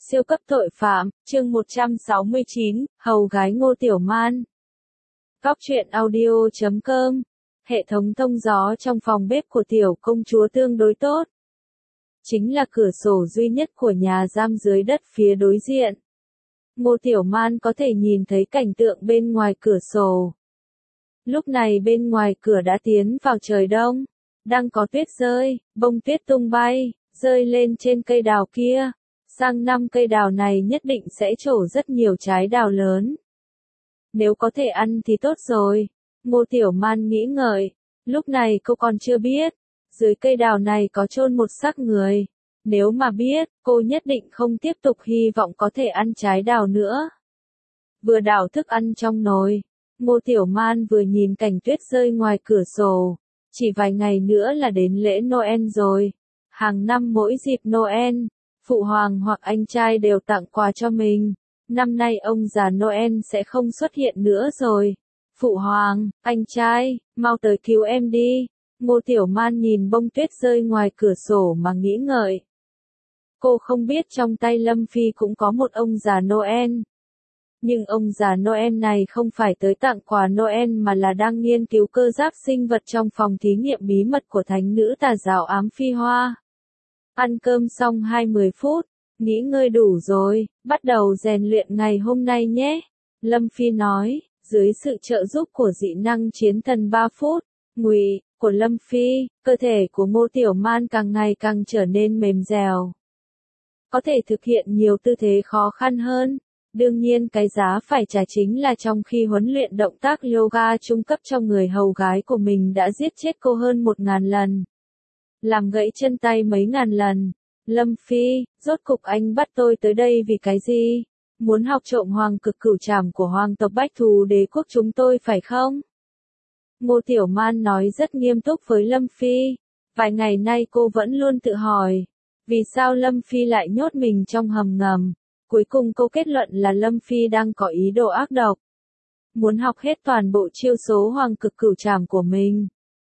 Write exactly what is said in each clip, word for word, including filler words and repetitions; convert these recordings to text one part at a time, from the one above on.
Siêu cấp tội phạm, chương một trăm sáu mươi chín, hầu gái Ngô Tiểu Man. Góc truyện audio chấm com. Hệ thống thông gió trong phòng bếp của tiểu công chúa tương đối tốt. Chính là cửa sổ duy nhất của nhà giam dưới đất phía đối diện. Ngô Tiểu Man có thể nhìn thấy cảnh tượng bên ngoài cửa sổ. Lúc này bên ngoài cửa đã tiến vào trời đông. Đang có tuyết rơi, bông tuyết tung bay, rơi lên trên cây đào kia. Sang năm cây đào này nhất định sẽ trổ rất nhiều trái đào lớn. Nếu có thể ăn thì tốt rồi. Ngô Tiểu Man nghĩ ngợi. Lúc này cô còn chưa biết. Dưới cây đào này có chôn một xác người. Nếu mà biết, cô nhất định không tiếp tục hy vọng có thể ăn trái đào nữa. Vừa đảo thức ăn trong nồi. Ngô Tiểu Man vừa nhìn cảnh tuyết rơi ngoài cửa sổ. Chỉ vài ngày nữa là đến lễ Noel rồi. Hàng năm mỗi dịp Noel, Phụ hoàng hoặc anh trai đều tặng quà cho mình. Năm nay ông già Noel sẽ không xuất hiện nữa rồi. Phụ hoàng, anh trai, mau tới cứu em đi. Ngô Tiểu Man nhìn bông tuyết rơi ngoài cửa sổ mà nghĩ ngợi. Cô không biết trong tay Lâm Phi cũng có một ông già Noel. Nhưng ông già Noel này không phải tới tặng quà Noel mà là đang nghiên cứu cơ giáp sinh vật trong phòng thí nghiệm bí mật của thánh nữ tà giáo ám phi hoa. Ăn cơm xong hai mươi phút, nghỉ ngơi đủ rồi, bắt đầu rèn luyện ngày hôm nay nhé. Lâm Phi nói, dưới sự trợ giúp của dị năng chiến thần ba phút, ngụy, của Lâm Phi, cơ thể của Ngô Tiểu Man càng ngày càng trở nên mềm dẻo. Có thể thực hiện nhiều tư thế khó khăn hơn. Đương nhiên cái giá phải trả chính là trong khi huấn luyện động tác yoga trung cấp cho người hầu gái của mình đã giết chết cô hơn một ngàn lần. Làm gãy chân tay mấy ngàn lần. Lâm Phi, rốt cục anh bắt tôi tới đây vì cái gì? Muốn học trộm hoàng cực cửu trảm của hoàng tộc Bách Thù Đế quốc chúng tôi phải không? Ngô Tiểu Man nói rất nghiêm túc với Lâm Phi. Vài ngày nay cô vẫn luôn tự hỏi. Vì sao Lâm Phi lại nhốt mình trong hầm ngầm? Cuối cùng cô kết luận là Lâm Phi đang có ý đồ ác độc. Muốn học hết toàn bộ chiêu số hoàng cực cửu trảm của mình.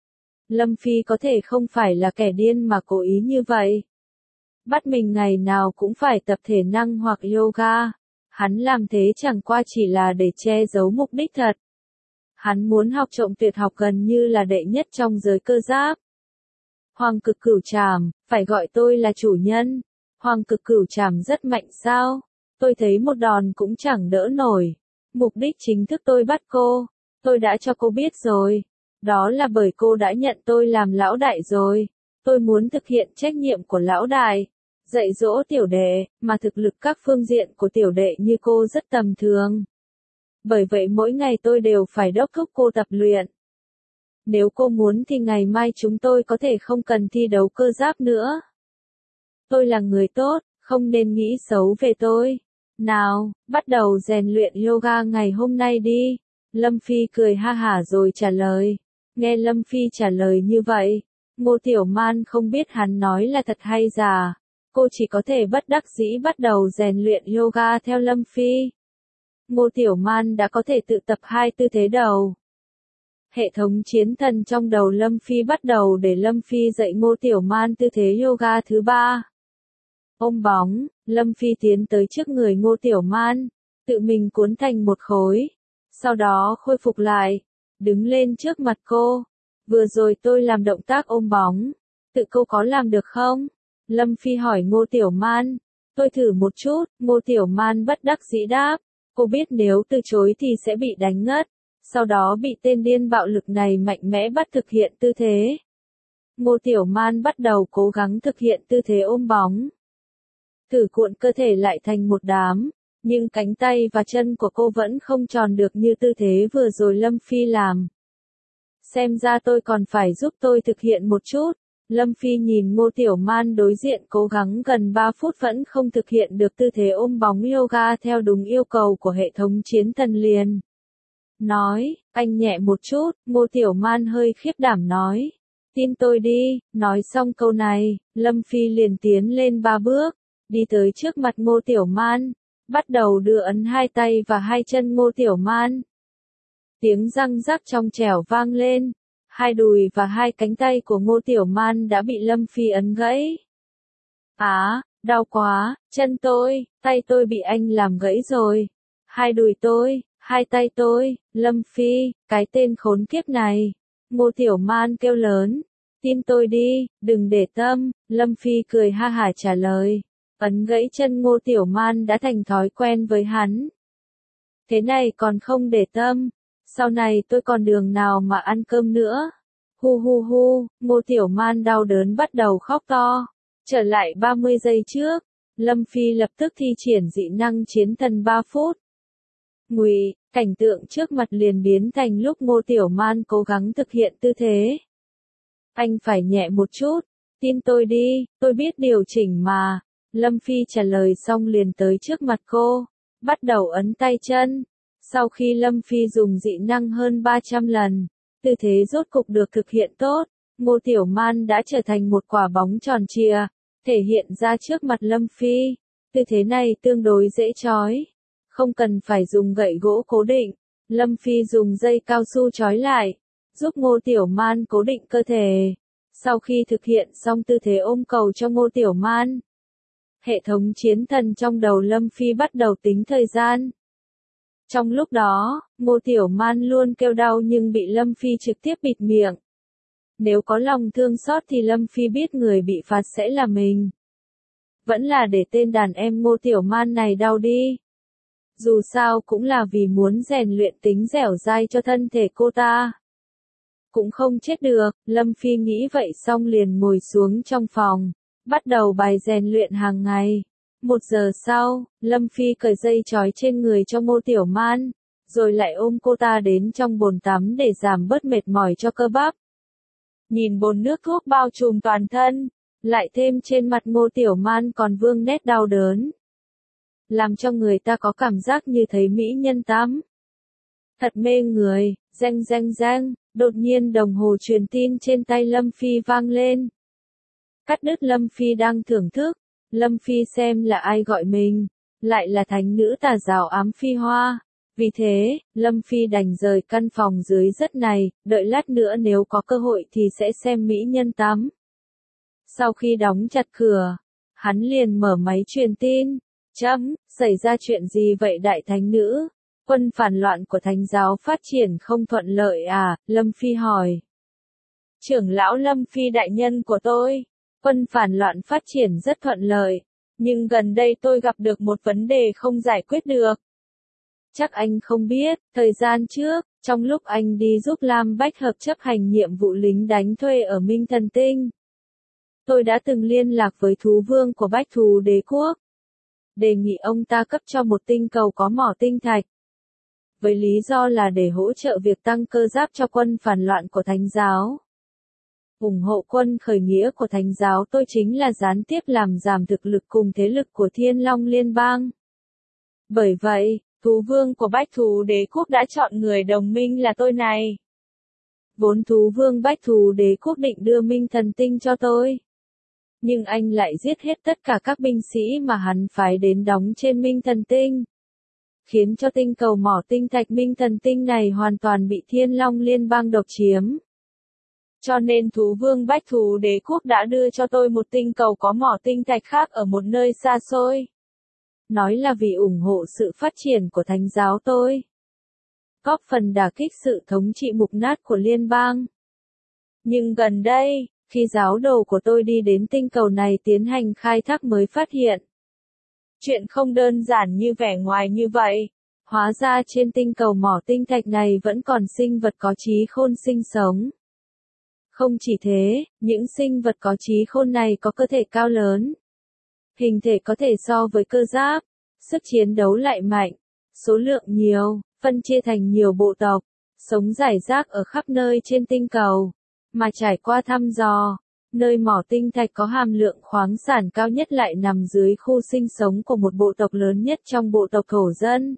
Lâm Phi có thể không phải là kẻ điên mà cố ý như vậy. Bắt mình ngày nào cũng phải tập thể năng hoặc yoga. Hắn làm thế chẳng qua chỉ là để che giấu mục đích thật. Hắn muốn học trộm tuyệt học gần như là đệ nhất trong giới cơ giáp. Hoàng cực cửu trảm, phải gọi tôi là chủ nhân. Hoàng cực cửu trảm rất mạnh sao? Tôi thấy một đòn cũng chẳng đỡ nổi. Mục đích chính thức tôi bắt cô, tôi đã cho cô biết rồi. Đó là bởi cô đã nhận tôi làm lão đại rồi. Tôi muốn thực hiện trách nhiệm của lão đại. Dạy dỗ tiểu đệ, mà thực lực các phương diện của tiểu đệ như cô rất tầm thường. Bởi vậy mỗi ngày tôi đều phải đốc thúc cô tập luyện. Nếu cô muốn thì ngày mai chúng tôi có thể không cần thi đấu cơ giáp nữa. Tôi là người tốt, không nên nghĩ xấu về tôi. Nào, bắt đầu rèn luyện yoga ngày hôm nay đi. Lâm Phi cười ha hả rồi trả lời. Nghe Lâm Phi trả lời như vậy, Ngô Tiểu Man không biết hắn nói là thật hay giả. Cô chỉ có thể bất đắc dĩ bắt đầu rèn luyện yoga theo Lâm Phi. Ngô Tiểu Man đã có thể tự tập hai tư thế đầu. Hệ thống chiến thần trong đầu Lâm Phi bắt đầu để Lâm Phi dạy Ngô Tiểu Man tư thế yoga thứ ba. Ôm bóng, Lâm Phi tiến tới trước người Ngô Tiểu Man, tự mình cuốn thành một khối. Sau đó khôi phục lại, đứng lên trước mặt cô. Vừa rồi tôi làm động tác ôm bóng, tự cô có làm được không? Lâm Phi hỏi Ngô Tiểu Man. Tôi thử một chút, Ngô Tiểu Man bất đắc dĩ đáp. Cô biết nếu từ chối thì sẽ bị đánh ngất. Sau đó bị tên điên bạo lực này mạnh mẽ bắt thực hiện tư thế. Ngô Tiểu Man bắt đầu cố gắng thực hiện tư thế ôm bóng. Thử cuộn cơ thể lại thành một đám, nhưng cánh tay và chân của cô vẫn không tròn được như tư thế vừa rồi Lâm Phi làm. Xem ra tôi còn phải giúp tôi thực hiện một chút. Lâm Phi nhìn Ngô Tiểu Man đối diện cố gắng gần ba phút vẫn không thực hiện được tư thế ôm bóng yoga theo đúng yêu cầu của hệ thống chiến thần liền. Nói, anh nhẹ một chút, Ngô Tiểu Man hơi khiếp đảm nói. Tin tôi đi, nói xong câu này, Lâm Phi liền tiến lên ba bước, đi tới trước mặt Ngô Tiểu Man, bắt đầu đưa ấn hai tay và hai chân Ngô Tiểu Man. Tiếng răng rắc trong trẻo vang lên, hai đùi và hai cánh tay của Ngô Tiểu Man đã bị Lâm Phi ấn gãy. Á, Đau quá, chân tôi, tay tôi bị anh làm gãy rồi. Hai đùi tôi, hai tay tôi, Lâm Phi, cái tên khốn kiếp này. Ngô Tiểu Man kêu lớn. Tin tôi đi, đừng để tâm, Lâm Phi cười ha hả trả lời. Ấn gãy chân Ngô Tiểu Man đã thành thói quen với hắn. Thế này còn không để tâm, sau này tôi còn đường nào mà ăn cơm nữa. Hu hu hu, Ngô Tiểu Man đau đớn bắt đầu khóc to. Trở lại ba mươi giây trước, Lâm Phi lập tức thi triển dị năng chiến thần ba phút. Ngụy, cảnh tượng trước mặt liền biến thành lúc Ngô Tiểu Man cố gắng thực hiện tư thế. Anh phải nhẹ một chút, tin tôi đi, tôi biết điều chỉnh mà. Lâm Phi trả lời xong liền tới trước mặt cô, bắt đầu ấn tay chân. Sau khi Lâm Phi dùng dị năng hơn ba trăm lần, tư thế rốt cục được thực hiện tốt, Ngô Tiểu Man đã trở thành một quả bóng tròn trịa, thể hiện ra trước mặt Lâm Phi. Tư thế này tương đối dễ trói, không cần phải dùng gậy gỗ cố định, Lâm Phi dùng dây cao su trói lại, giúp Ngô Tiểu Man cố định cơ thể. Sau khi thực hiện xong tư thế ôm cầu cho Ngô Tiểu Man, hệ thống chiến thần trong đầu Lâm Phi bắt đầu tính thời gian. Trong lúc đó, Ngô Tiểu Man luôn kêu đau nhưng bị Lâm Phi trực tiếp bịt miệng. Nếu có lòng thương xót thì Lâm Phi biết người bị phạt sẽ là mình. Vẫn là để tên đàn em Ngô Tiểu Man này đau đi. Dù sao cũng là vì muốn rèn luyện tính dẻo dai cho thân thể cô ta. Cũng không chết được, Lâm Phi nghĩ vậy xong liền ngồi xuống trong phòng, bắt đầu bài rèn luyện hàng ngày. Một giờ sau, Lâm Phi cởi dây trói trên người cho Ngô Tiểu Man, rồi lại ôm cô ta đến trong bồn tắm để giảm bớt mệt mỏi cho cơ bắp. Nhìn bồn nước thuốc bao trùm toàn thân, lại thêm trên mặt Ngô Tiểu Man còn vương nét đau đớn, làm cho người ta có cảm giác như thấy mỹ nhân tắm. Thật mê người, reng reng reng, đột nhiên đồng hồ truyền tin trên tay Lâm Phi vang lên. Cắt đứt Lâm Phi đang thưởng thức, Lâm Phi xem là ai gọi mình, lại là thánh nữ tà giáo Ám Phi Hoa. Vì thế, Lâm Phi đành rời căn phòng dưới đất này, đợi lát nữa nếu có cơ hội thì sẽ xem mỹ nhân tắm. Sau khi đóng chặt cửa, hắn liền mở máy truyền tin. Chấm, xảy ra chuyện gì vậy đại thánh nữ? Quân phản loạn của thánh giáo phát triển không thuận lợi à? Lâm Phi hỏi. Trưởng lão Lâm Phi đại nhân của tôi, quân phản loạn phát triển rất thuận lợi, nhưng gần đây tôi gặp được một vấn đề không giải quyết được. Chắc anh không biết, thời gian trước, trong lúc anh đi giúp Lam Bách Hợp chấp hành nhiệm vụ lính đánh thuê ở Minh Thần Tinh, tôi đã từng liên lạc với thú vương của Bách Thú Đế Quốc, đề nghị ông ta cấp cho một tinh cầu có mỏ tinh thạch, với lý do là để hỗ trợ việc tăng cơ giáp cho quân phản loạn của Thánh giáo. Ủng hộ quân khởi nghĩa của Thánh giáo tôi chính là gián tiếp làm giảm thực lực cùng thế lực của Thiên Long Liên bang. Bởi vậy, thú vương của Bách Thú Đế Quốc đã chọn người đồng minh là tôi này. Vốn thú vương Bách Thú Đế Quốc định đưa Minh Thần Tinh cho tôi, nhưng anh lại giết hết tất cả các binh sĩ mà hắn phái đến đóng trên Minh Thần Tinh, khiến cho tinh cầu mỏ tinh thạch Minh Thần Tinh này hoàn toàn bị Thiên Long Liên bang độc chiếm. Cho nên thú vương Bách Thú Đế Quốc đã đưa cho tôi một tinh cầu có mỏ tinh thạch khác ở một nơi xa xôi. Nói là vì ủng hộ sự phát triển của thánh giáo tôi, góp phần đả kích sự thống trị mục nát của liên bang. Nhưng gần đây, khi giáo đồ của tôi đi đến tinh cầu này tiến hành khai thác mới phát hiện, chuyện không đơn giản như vẻ ngoài như vậy. Hóa ra trên tinh cầu mỏ tinh thạch này vẫn còn sinh vật có trí khôn sinh sống. Không chỉ thế, những sinh vật có trí khôn này có cơ thể cao lớn, hình thể có thể so với cơ giáp, sức chiến đấu lại mạnh, số lượng nhiều, phân chia thành nhiều bộ tộc, sống rải rác ở khắp nơi trên tinh cầu. Mà trải qua thăm dò, nơi mỏ tinh thạch có hàm lượng khoáng sản cao nhất lại nằm dưới khu sinh sống của một bộ tộc lớn nhất trong bộ tộc thổ dân.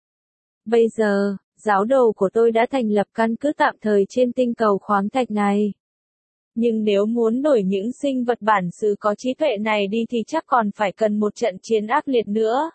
Bây giờ, giáo đồ của tôi đã thành lập căn cứ tạm thời trên tinh cầu khoáng thạch này. Nhưng nếu muốn đổi những sinh vật bản xứ có trí tuệ này đi thì chắc còn phải cần một trận chiến ác liệt nữa.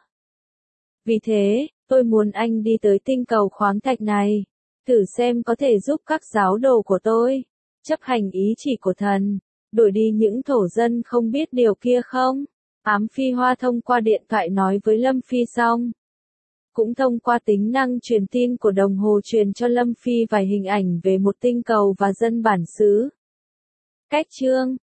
Vì thế, tôi muốn anh đi tới tinh cầu khoáng thạch này, thử xem có thể giúp các giáo đồ của tôi chấp hành ý chỉ của thần, đuổi đi những thổ dân không biết điều kia không? Ám Phi Hoa thông qua điện thoại nói với Lâm Phi xong. Cũng thông qua tính năng truyền tin của đồng hồ truyền cho Lâm Phi vài hình ảnh về một tinh cầu và dân bản xứ. Cách chương